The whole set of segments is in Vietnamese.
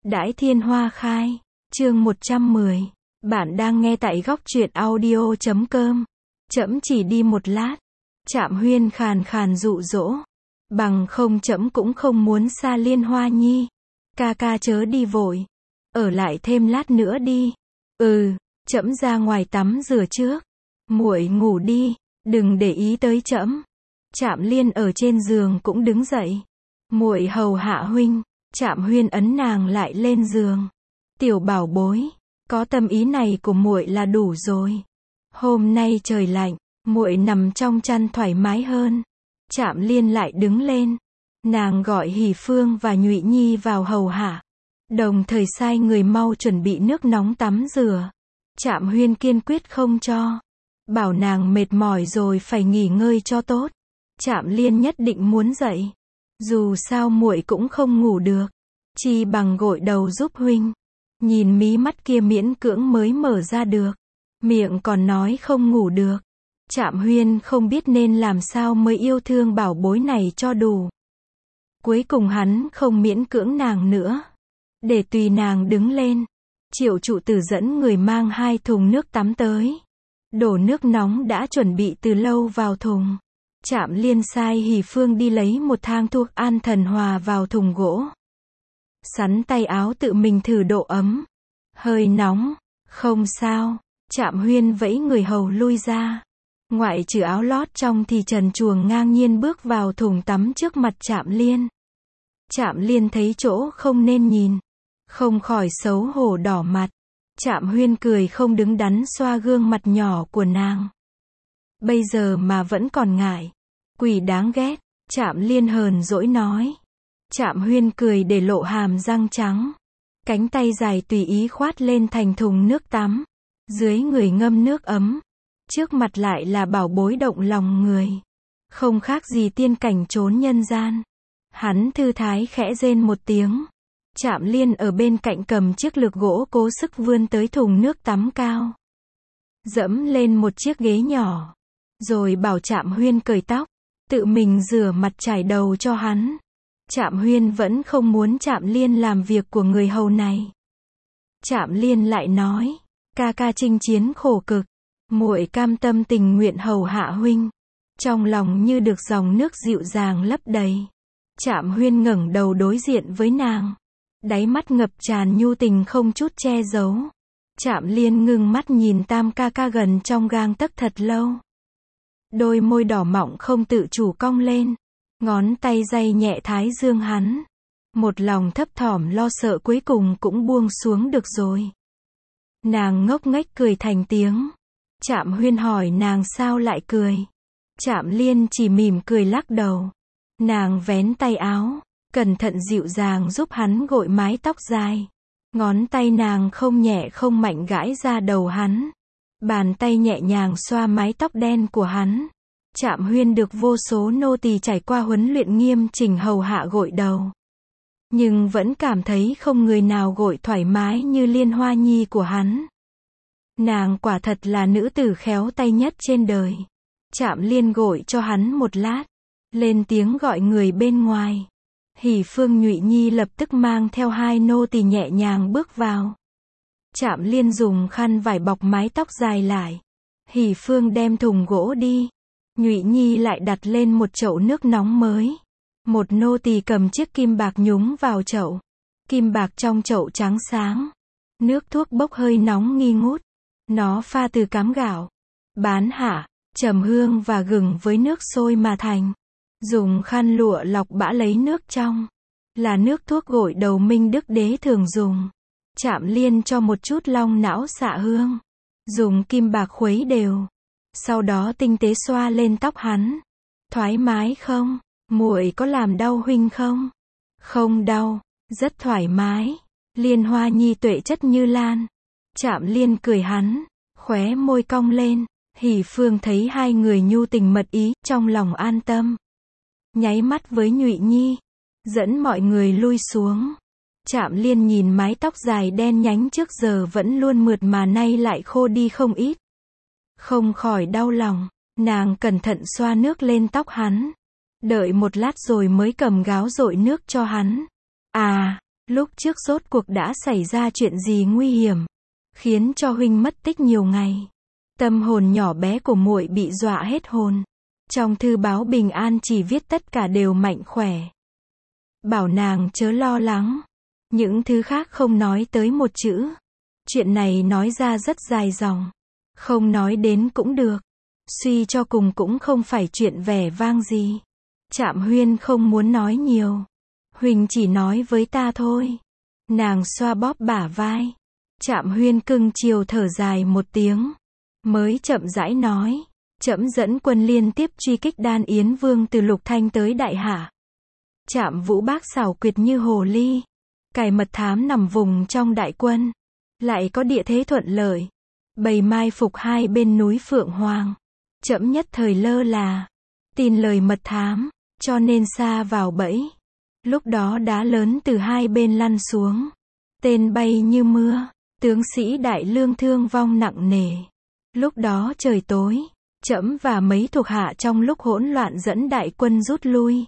Đãi thiên hoa khai, chương 110. Bạn đang nghe tại góc truyện audio.com. Trẫm chỉ đi một lát. Trạm Huyên khàn khàn dụ dỗ. Bằng không trẫm cũng không muốn xa Liên Hoa Nhi. Ca ca chớ đi vội. Ở lại thêm lát nữa đi. Trẫm ra ngoài tắm rửa trước. Muội ngủ đi, đừng để ý tới trẫm. Trạm Liên ở trên giường cũng đứng dậy. Muội hầu hạ huynh. Trạm Huyên ấn nàng lại lên giường. Tiểu bảo bối, có tâm ý này của muội là đủ rồi. Hôm nay trời lạnh, muội nằm trong chăn thoải mái hơn. Trạm Liên lại đứng lên. Nàng gọi Hỉ Phương và Nhụy Nhi vào hầu hạ. Đồng thời sai người mau chuẩn bị nước nóng tắm rửa. Trạm Huyên kiên quyết không cho. Bảo nàng mệt mỏi rồi phải nghỉ ngơi cho tốt. Trạm Liên nhất định muốn dậy. Dù sao muội cũng không ngủ được. Chi bằng gội đầu giúp huynh. Nhìn mí mắt kia miễn cưỡng mới mở ra được. Miệng còn nói không ngủ được. Trạm Huyên không biết nên làm sao mới yêu thương bảo bối này cho đủ. Cuối cùng hắn không miễn cưỡng nàng nữa. Để tùy nàng đứng lên. Triệu trụ tử dẫn người mang 2 thùng nước tắm tới. Đổ nước nóng đã chuẩn bị từ lâu vào thùng. Trạm Liên sai Hỉ Phương đi lấy một thang thuốc an thần hòa vào thùng gỗ. Sắn tay áo tự mình thử độ ấm. Hơi nóng, không sao. Trạm Huyên vẫy người hầu lui ra. Ngoại trừ áo lót trong thì trần truồng ngang nhiên bước vào thùng tắm trước mặt Trạm Liên. Trạm Liên thấy chỗ không nên nhìn. Không khỏi xấu hổ đỏ mặt. Trạm Huyên cười không đứng đắn xoa gương mặt nhỏ của nàng. Bây giờ mà vẫn còn ngại. Quỷ đáng ghét. Trạm Liên hờn dỗi nói. Trạm Huyên cười để lộ hàm răng trắng. Cánh tay dài tùy ý khoát lên thành thùng nước tắm. Dưới người ngâm nước ấm. Trước mặt lại là bảo bối động lòng người. Không khác gì tiên cảnh trốn nhân gian. Hắn thư thái khẽ rên một tiếng. Trạm Liên ở bên cạnh cầm chiếc lược gỗ cố sức vươn tới thùng nước tắm cao. Dẫm lên một chiếc ghế nhỏ. Rồi bảo Trạm Huyên cởi tóc. Tự mình rửa mặt chải đầu cho hắn. Trạm Huyên vẫn không muốn Trạm Liên làm việc của người hầu này. Trạm Liên lại nói. Ca ca chinh chiến khổ cực. Muội cam tâm tình nguyện hầu hạ huynh. Trong lòng như được dòng nước dịu dàng lấp đầy. Trạm Huyên ngẩng đầu đối diện với nàng. Đáy mắt ngập tràn nhu tình không chút che giấu. Trạm Liên ngưng mắt nhìn tam ca ca gần trong gang tấc thật lâu. Đôi môi đỏ mọng không tự chủ cong lên. Ngón tay day nhẹ thái dương hắn. Một lòng thấp thỏm lo sợ cuối cùng cũng buông xuống được rồi. Nàng ngốc nghếch cười thành tiếng. Trạm Huyên hỏi nàng sao lại cười. Trạm Liên chỉ mỉm cười lắc đầu. Nàng vén tay áo. Cẩn thận dịu dàng giúp hắn gội mái tóc dài. Ngón tay nàng không nhẹ không mạnh gãi ra đầu hắn. Bàn tay nhẹ nhàng xoa mái tóc đen của hắn. Trạm Huyên được vô số nô tỳ trải qua huấn luyện nghiêm chỉnh hầu hạ gội đầu. Nhưng vẫn cảm thấy không người nào gội thoải mái như Liên Hoa Nhi của hắn. Nàng quả thật là nữ tử khéo tay nhất trên đời. Trạm Liên gội cho hắn một lát. Lên tiếng gọi người bên ngoài. Hỉ Phương Nhụy Nhi lập tức mang theo 2 nô tỳ nhẹ nhàng bước vào. Trạm Liên dùng khăn vải bọc mái tóc dài lại. Hỉ Phương đem thùng gỗ đi. Nhụy Nhi lại đặt lên một chậu nước nóng mới. Một nô tỳ cầm chiếc kim bạc nhúng vào chậu. Kim bạc trong chậu trắng sáng. Nước thuốc bốc hơi nóng nghi ngút. Nó pha từ cám gạo, bán hả, trầm hương và gừng với nước sôi mà thành. Dùng khăn lụa lọc bã lấy nước trong. Là nước thuốc gội đầu Minh Đức Đế thường dùng. Trạm Liên cho một chút long não xạ hương. Dùng kim bạc khuấy đều. Sau đó tinh tế xoa lên tóc hắn. Thoải mái không? Muội có làm đau huynh không? Không đau, rất thoải mái. Liên Hoa Nhi tuệ chất như lan. Trạm Liên cười hắn, khóe môi cong lên. Hỉ Phương thấy 2 người nhu tình mật ý, trong lòng an tâm. Nháy mắt với Nhụy Nhi, dẫn mọi người lui xuống. Trạm Liên nhìn mái tóc dài đen nhánh trước giờ vẫn luôn mượt mà nay lại khô đi không ít. Không khỏi đau lòng, nàng cẩn thận xoa nước lên tóc hắn. Đợi một lát rồi mới cầm gáo dội nước cho hắn. À, Lúc trước rốt cuộc đã xảy ra chuyện gì nguy hiểm, khiến cho huynh mất tích nhiều ngày. Tâm hồn nhỏ bé của muội bị dọa hết hồn. Trong thư báo bình an chỉ viết tất cả đều mạnh khỏe. Bảo nàng chớ lo lắng. Những thứ khác không nói tới một chữ. Chuyện này nói ra rất dài dòng. Không nói đến cũng được. Suy cho cùng cũng không phải chuyện vẻ vang gì. Trạm Huyên không muốn nói nhiều. Huynh chỉ nói với ta thôi. Nàng xoa bóp bả vai. Trạm Huyên cưng chiều thở dài một tiếng. Mới chậm rãi nói. Trẫm dẫn quân liên tiếp truy kích Đan Yến Vương từ Lục Thanh tới Đại Hạ. Trạm Vũ Bác xảo quyệt như hồ ly. Cài mật thám nằm vùng trong đại quân. Lại có địa thế thuận lợi. Bày mai phục hai bên núi Phượng Hoàng. Trẫm nhất thời lơ là. Tin lời mật thám. Cho nên sa vào bẫy. Lúc đó đá lớn từ hai bên lăn xuống. Tên bay như mưa. Tướng sĩ Đại Lương thương vong nặng nề. Lúc đó trời tối. Trẫm và mấy thuộc hạ trong lúc hỗn loạn dẫn đại quân rút lui.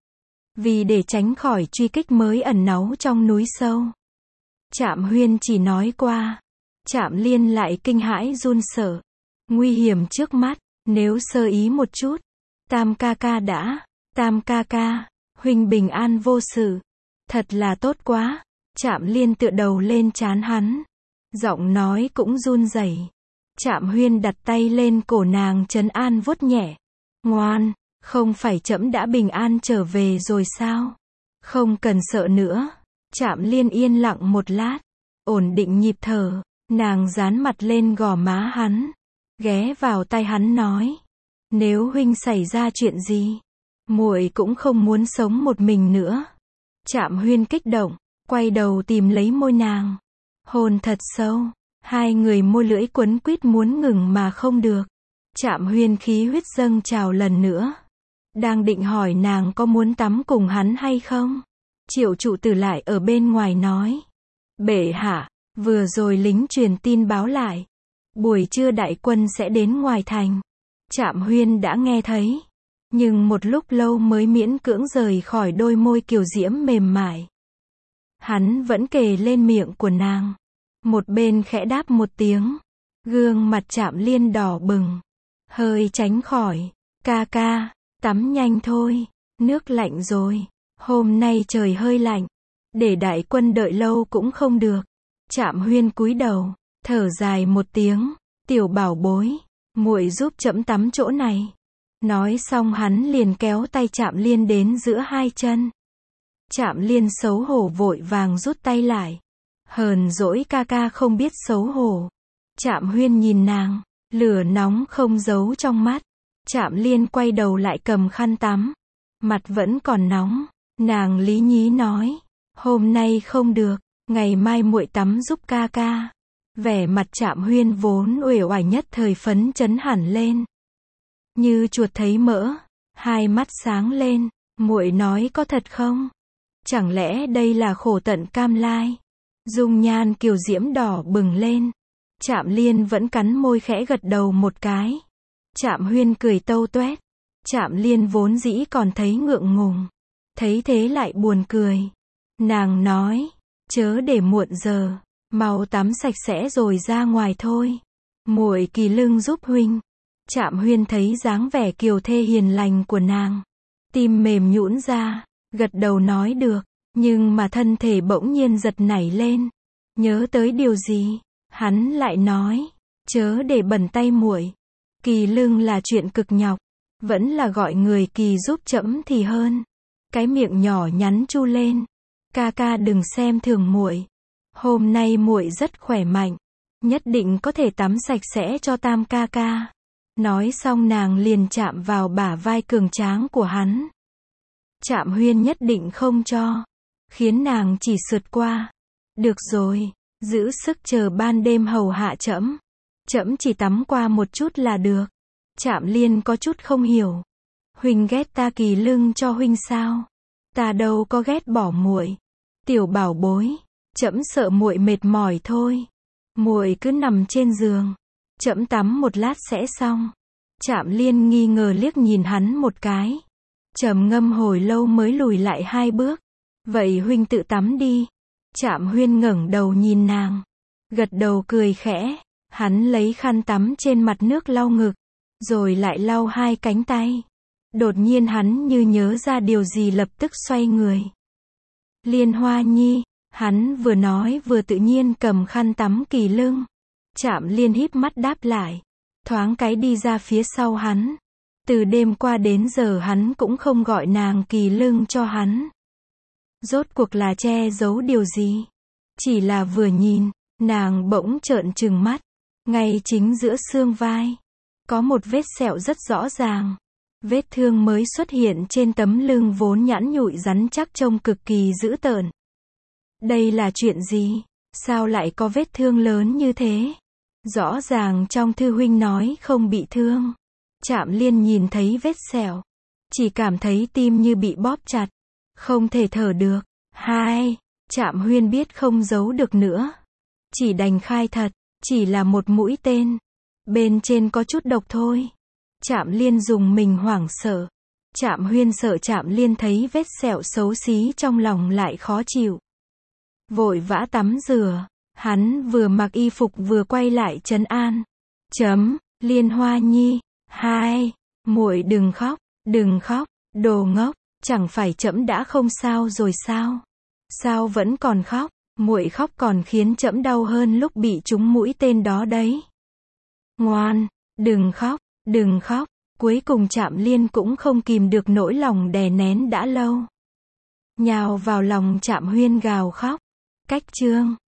Vì để tránh khỏi truy kích mới ẩn náu trong núi sâu. Trạm Huyên chỉ nói qua. Trạm Liên lại kinh hãi run sợ. Nguy hiểm trước mắt, nếu sơ ý một chút. Tam ca ca đã. Tam ca ca, huynh bình an vô sự. Thật là tốt quá. Trạm Liên tựa đầu lên trán hắn. Giọng nói cũng run rẩy. Trạm Huyên đặt tay lên cổ nàng trấn an vuốt nhẹ. Ngoan, không phải trẫm đã bình an trở về rồi sao? Không cần sợ nữa. Trạm Liên yên lặng một lát. Ổn định nhịp thở. Nàng dán mặt lên gò má hắn. Ghé vào tai hắn nói. Nếu huynh xảy ra chuyện gì, muội cũng không muốn sống một mình nữa. Trạm Huyên kích động. Quay đầu tìm lấy môi nàng. Hôn thật sâu. Hai người môi lưỡi quấn quýt muốn ngừng mà không được. Trạm Huyên khí huyết dâng trào lần nữa. Đang định hỏi nàng có muốn tắm cùng hắn hay không. Triệu trụ tử lại ở bên ngoài nói. Bệ hạ, vừa rồi lính truyền tin báo lại. Buổi trưa đại quân sẽ đến ngoài thành. Trạm Huyên đã nghe thấy. Nhưng một lúc lâu mới miễn cưỡng rời khỏi đôi môi kiều diễm mềm mại. Hắn vẫn kề lên miệng của nàng. Một bên khẽ đáp một tiếng. Gương mặt Trạm Liên đỏ bừng. Hơi tránh khỏi. Ca ca, tắm nhanh thôi. Nước lạnh rồi. Hôm nay trời hơi lạnh. Để đại quân đợi lâu cũng không được. Trạm Huyên cúi đầu. Thở dài một tiếng. Tiểu bảo bối. Muội giúp trẫm tắm chỗ này. Nói xong hắn liền kéo tay Trạm Liên đến giữa hai chân. Trạm Liên xấu hổ vội vàng rút tay lại. Hờn dỗi ca ca không biết xấu hổ. Trạm Huyên nhìn nàng. Lửa nóng không giấu trong mắt. Trạm Liên quay đầu lại cầm khăn tắm. Mặt vẫn còn nóng. Nàng lý nhí nói. Hôm nay không được. Ngày mai muội tắm giúp ca ca. Vẻ mặt Trạm Huyên vốn uể oải nhất thời phấn chấn hẳn lên. Như chuột thấy mỡ. Hai mắt sáng lên. Muội nói có thật không? Chẳng lẽ đây là khổ tận cam lai? Dung nhan kiều diễm đỏ bừng lên. Trạm Liên vẫn cắn môi khẽ gật đầu một cái. Trạm Huyên cười tâu toét. Trạm Liên vốn dĩ còn thấy ngượng ngùng. Thấy thế lại buồn cười. Nàng nói. Chớ để muộn giờ. Mau tắm sạch sẽ rồi ra ngoài thôi. Muội kỳ lưng giúp huynh. Trạm Huyên thấy dáng vẻ kiều thê hiền lành của nàng. Tim mềm nhũn ra. Gật đầu nói được. Nhưng mà thân thể bỗng nhiên giật nảy lên. Nhớ tới điều gì? Hắn lại nói. Chớ để bẩn tay muội. Kỳ lưng là chuyện cực nhọc. Vẫn là gọi người kỳ giúp trẫm thì hơn. Cái miệng nhỏ nhắn chu lên. Ca ca đừng xem thường muội. Hôm nay muội rất khỏe mạnh. Nhất định có thể tắm sạch sẽ cho Tam ca ca. Nói xong nàng liền chạm vào bả vai cường tráng của hắn. Trạm Huyên nhất định không cho. Khiến nàng chỉ sượt qua. Được rồi. Giữ sức chờ ban đêm hầu hạ trẫm. Trẫm chỉ tắm qua một chút là được. Trạm Liên có chút không hiểu. Huynh ghét ta kỳ lưng cho huynh sao? Ta đâu có ghét bỏ muội. Tiểu bảo bối. Trẫm sợ muội mệt mỏi thôi. Muội cứ nằm trên giường. Trẫm tắm một lát sẽ xong. Trạm Liên nghi ngờ liếc nhìn hắn một cái. Trầm ngâm hồi lâu mới lùi lại hai bước. Vậy huynh tự tắm đi. Trạm Huyên ngẩng đầu nhìn nàng, gật đầu cười khẽ, hắn lấy khăn tắm trên mặt nước lau ngực, rồi lại lau hai cánh tay. Đột nhiên hắn như nhớ ra điều gì lập tức xoay người. Liên Hoa Nhi, hắn vừa nói vừa tự nhiên cầm khăn tắm Kỳ Lưng. Trạm Liên híp mắt đáp lại, thoáng cái đi ra phía sau hắn. Từ đêm qua đến giờ hắn cũng không gọi nàng Kỳ Lưng cho hắn. Rốt cuộc là che giấu điều gì? Chỉ là vừa nhìn, nàng bỗng trợn trừng mắt. Ngay chính giữa xương vai, có một vết sẹo rất rõ ràng. Vết thương mới xuất hiện trên tấm lưng vốn nhẵn nhụi rắn chắc trông cực kỳ dữ tợn. Đây là chuyện gì? Sao lại có vết thương lớn như thế? Rõ ràng trong thư huynh nói không bị thương. Trạm Liên nhìn thấy vết sẹo, chỉ cảm thấy tim như bị bóp chặt, không thể thở được. Trạm Huyên biết không giấu được nữa, chỉ đành khai thật, chỉ là một mũi tên, bên trên có chút độc thôi. Trạm Liên dùng mình hoảng sợ. Trạm Huyên sợ Trạm Liên thấy vết sẹo xấu xí trong lòng lại khó chịu. Vội vã tắm rửa, hắn vừa mặc y phục vừa quay lại trấn an. Liên Hoa Nhi, muội đừng khóc, đồ ngốc, chẳng phải trẫm đã không sao rồi sao? Sao vẫn còn khóc? Muội khóc còn khiến trẫm đau hơn lúc bị trúng mũi tên đó đấy. Ngoan, đừng khóc. Cuối cùng Trạm Liên cũng không kìm được nỗi lòng đè nén đã lâu, nhào vào lòng Trạm Huyên gào khóc. Cách chương